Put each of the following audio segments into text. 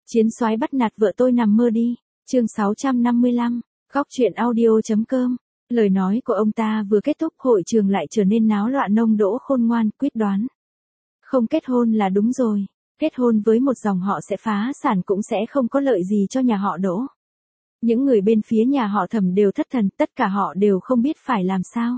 Chiến soái bắt nạt vợ tôi nằm mơ đi. Chương 655. Góc truyện audio.com. Lời nói của ông ta vừa kết thúc, hội trường lại trở nên náo loạn. Ông Đỗ khôn ngoan quyết đoán. Không kết hôn là đúng rồi. Kết hôn với một dòng họ sẽ phá sản, cũng sẽ không có lợi gì cho nhà họ Đỗ. Những người bên phía nhà họ Thẩm đều thất thần, tất cả họ đều không biết phải làm sao.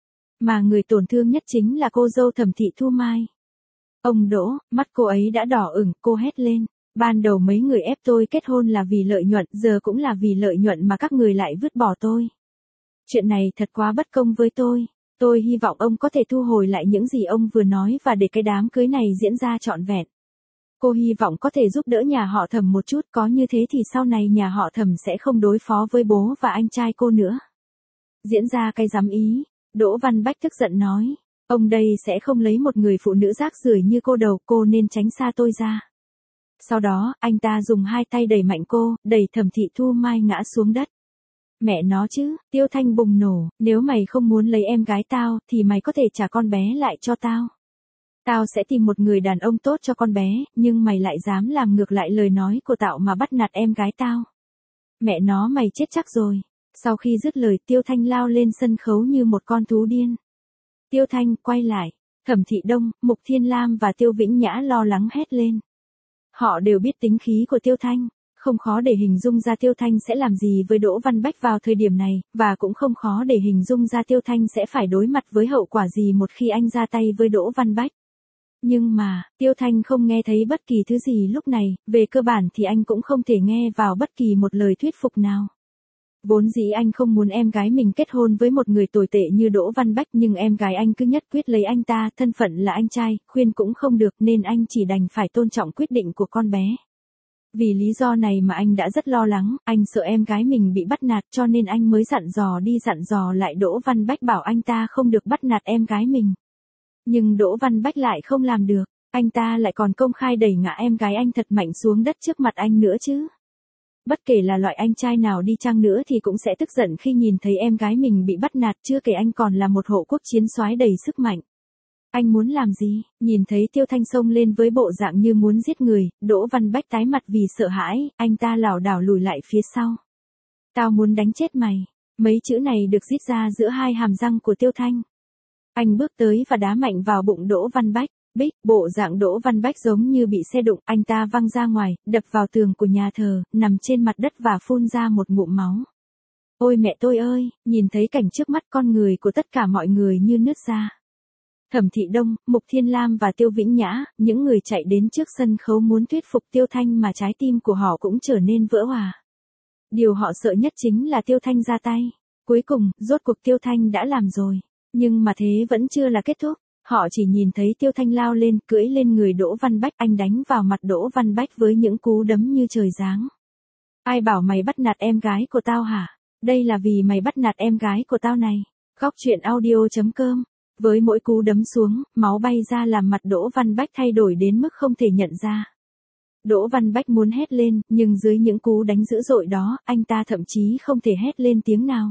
Mà người tổn thương nhất chính là cô dâu Thẩm Thị Thu Mai. Ông Đỗ, mắt cô ấy đã đỏ ửng, cô hét lên. Ban đầu mấy người ép tôi kết hôn là vì lợi nhuận, giờ cũng là vì lợi nhuận mà các người lại vứt bỏ tôi. Chuyện này thật quá bất công với tôi. Tôi hy vọng ông có thể thu hồi lại những gì ông vừa nói và để cái đám cưới này diễn ra trọn vẹn. Cô hy vọng có thể giúp đỡ nhà họ Thẩm một chút, có như thế thì sau này nhà họ Thẩm sẽ không đối phó với bố và anh trai cô nữa. Diễn ra cái dám ý, Đỗ Văn Bách tức giận nói. Ông đây sẽ không lấy một người phụ nữ rác rưởi như cô đầu, cô nên tránh xa tôi ra. Sau đó, anh ta dùng hai tay đẩy mạnh cô, đẩy Thẩm Thị Thu Mai ngã xuống đất. Mẹ nó chứ, Tiêu Thanh bùng nổ, nếu mày không muốn lấy em gái tao, thì mày có thể trả con bé lại cho tao. Tao sẽ tìm một người đàn ông tốt cho con bé, nhưng mày lại dám làm ngược lại lời nói của tao mà bắt nạt em gái tao. Mẹ nó mày chết chắc rồi. Sau khi dứt lời, Tiêu Thanh lao lên sân khấu như một con thú điên. Tiêu Thanh, quay lại. Thẩm Thị Đông, Mục Thiên Lam và Tiêu Vĩnh Nhã lo lắng hét lên. Họ đều biết tính khí của Tiêu Thanh, không khó để hình dung ra Tiêu Thanh sẽ làm gì với Đỗ Văn Bách vào thời điểm này, và cũng không khó để hình dung ra Tiêu Thanh sẽ phải đối mặt với hậu quả gì một khi anh ra tay với Đỗ Văn Bách. Nhưng mà, Tiêu Thanh không nghe thấy bất kỳ thứ gì lúc này, về cơ bản thì anh cũng không thể nghe vào bất kỳ một lời thuyết phục nào. Vốn dĩ anh không muốn em gái mình kết hôn với một người tồi tệ như Đỗ Văn Bách, nhưng em gái anh cứ nhất quyết lấy anh ta, thân phận là anh trai, khuyên cũng không được nên anh chỉ đành phải tôn trọng quyết định của con bé. Vì lý do này mà anh đã rất lo lắng, anh sợ em gái mình bị bắt nạt cho nên anh mới dặn dò đi dặn dò lại Đỗ Văn Bách bảo anh ta không được bắt nạt em gái mình. Nhưng Đỗ Văn Bách lại không làm được, anh ta lại còn công khai đẩy ngã em gái anh thật mạnh xuống đất trước mặt anh nữa chứ. Bất kể là loại anh trai nào đi chăng nữa thì cũng sẽ tức giận khi nhìn thấy em gái mình bị bắt nạt, chưa kể anh còn là một hộ quốc chiến soái đầy sức mạnh. Anh muốn làm gì? Nhìn thấy Tiêu Thanh xông lên với bộ dạng như muốn giết người, Đỗ Văn Bách tái mặt vì sợ hãi, anh ta lảo đảo lùi lại phía sau. Tao muốn đánh chết mày. Mấy chữ này được rít ra giữa hai hàm răng của Tiêu Thanh. Anh bước tới và đá mạnh vào bụng Đỗ Văn Bách. Bích, bộ dạng Đỗ Văn Bách giống như bị xe đụng, anh ta văng ra ngoài, đập vào tường của nhà thờ, nằm trên mặt đất và phun ra một ngụm máu. Ôi mẹ tôi ơi, nhìn thấy cảnh trước mắt, con người của tất cả mọi người như nứt ra. Thẩm Thị Đông, Mục Thiên Lam và Tiêu Vĩnh Nhã, những người chạy đến trước sân khấu muốn thuyết phục Tiêu Thanh mà trái tim của họ cũng trở nên vỡ òa. Điều họ sợ nhất chính là Tiêu Thanh ra tay. Cuối cùng, rốt cuộc Tiêu Thanh đã làm rồi. Nhưng mà thế vẫn chưa là kết thúc. Họ chỉ nhìn thấy Tiêu Thanh lao lên, cưỡi lên người Đỗ Văn Bách, anh đánh vào mặt Đỗ Văn Bách với những cú đấm như trời giáng. Ai bảo mày bắt nạt em gái của tao hả? Đây là vì mày bắt nạt em gái của tao này. Góc truyện audio.com. Với mỗi cú đấm xuống, máu bay ra làm mặt Đỗ Văn Bách thay đổi đến mức không thể nhận ra. Đỗ Văn Bách muốn hét lên, nhưng dưới những cú đánh dữ dội đó, anh ta thậm chí không thể hét lên tiếng nào.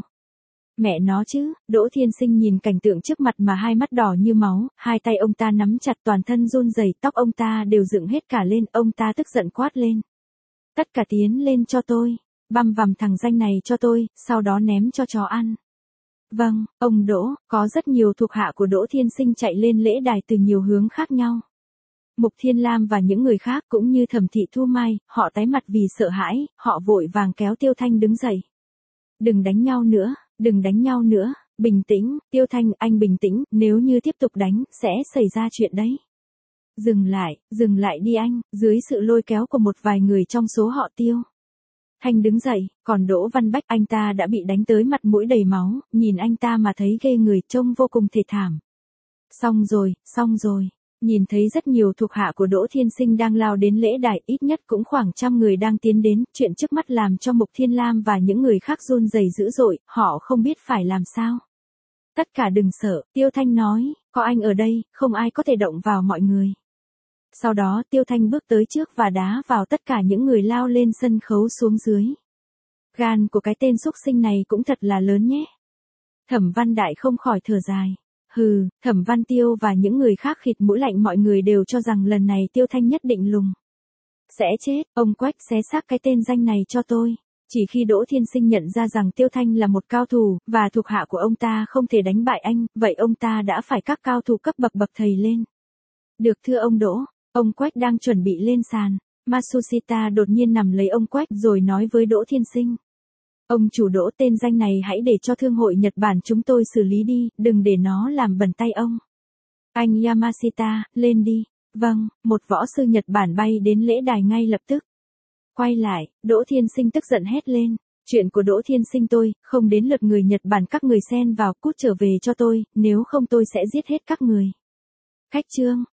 Mẹ nó chứ, Đỗ Thiên Sinh nhìn cảnh tượng trước mặt mà hai mắt đỏ như máu, hai tay ông ta nắm chặt, toàn thân run rẩy, tóc ông ta đều dựng hết cả lên, ông ta tức giận quát lên. Tất cả tiến lên cho tôi, băm vằm thằng danh này cho tôi, sau đó ném cho chó ăn. Vâng, ông Đỗ, có rất nhiều thuộc hạ của Đỗ Thiên Sinh chạy lên lễ đài từ nhiều hướng khác nhau. Mục Thiên Lam và những người khác cũng như Thẩm Thị Thu Mai, họ tái mặt vì sợ hãi, họ vội vàng kéo Tiêu Thanh đứng dậy. Đừng đánh nhau nữa, đừng đánh nhau nữa, bình tĩnh, Tiêu Thanh, anh bình tĩnh, nếu như tiếp tục đánh, sẽ xảy ra chuyện đấy. Dừng lại đi anh, dưới sự lôi kéo của một vài người trong số họ Tiêu Thanh đứng dậy, còn Đỗ Văn Bách, anh ta đã bị đánh tới mặt mũi đầy máu, nhìn anh ta mà thấy ghê người, trông vô cùng thê thảm. Xong rồi, nhìn thấy rất nhiều thuộc hạ của Đỗ Thiên Sinh đang lao đến lễ đài, ít nhất cũng khoảng 100 người đang tiến đến, chuyện trước mắt làm cho Mục Thiên Lam và những người khác run rẩy dữ dội, họ không biết phải làm sao. Tất cả đừng sợ, Tiêu Thanh nói, có anh ở đây, không ai có thể động vào mọi người. Sau đó Tiêu Thanh bước tới trước và đá vào tất cả những người lao lên sân khấu xuống dưới. Gan của cái tên xúc sinh này cũng thật là lớn nhé. Thẩm Văn Đại không khỏi thở dài. Hừ, Thẩm Văn Tiêu và những người khác khịt mũi lạnh, mọi người đều cho rằng lần này Tiêu Thanh nhất định lùng. Sẽ chết, ông Quách xé xác cái tên danh này cho tôi. Chỉ khi Đỗ Thiên Sinh nhận ra rằng Tiêu Thanh là một cao thủ, và thuộc hạ của ông ta không thể đánh bại anh, vậy ông ta đã phải các cao thủ cấp bậc bậc thầy lên. Được thưa ông Đỗ, ông Quách đang chuẩn bị lên sàn. Matsushita đột nhiên nằm lấy ông Quách rồi nói với Đỗ Thiên Sinh. Ông chủ Đỗ, tên danh này hãy để cho Thương hội Nhật Bản chúng tôi xử lý đi, đừng để nó làm bẩn tay ông. Anh Yamashita, lên đi. Vâng, một võ sư Nhật Bản bay đến lễ đài ngay lập tức. Quay lại, Đỗ Thiên Sinh tức giận hét lên. Chuyện của Đỗ Thiên Sinh tôi, không đến lượt người Nhật Bản các người xen vào, cút trở về cho tôi, nếu không tôi sẽ giết hết các người. Khách trương,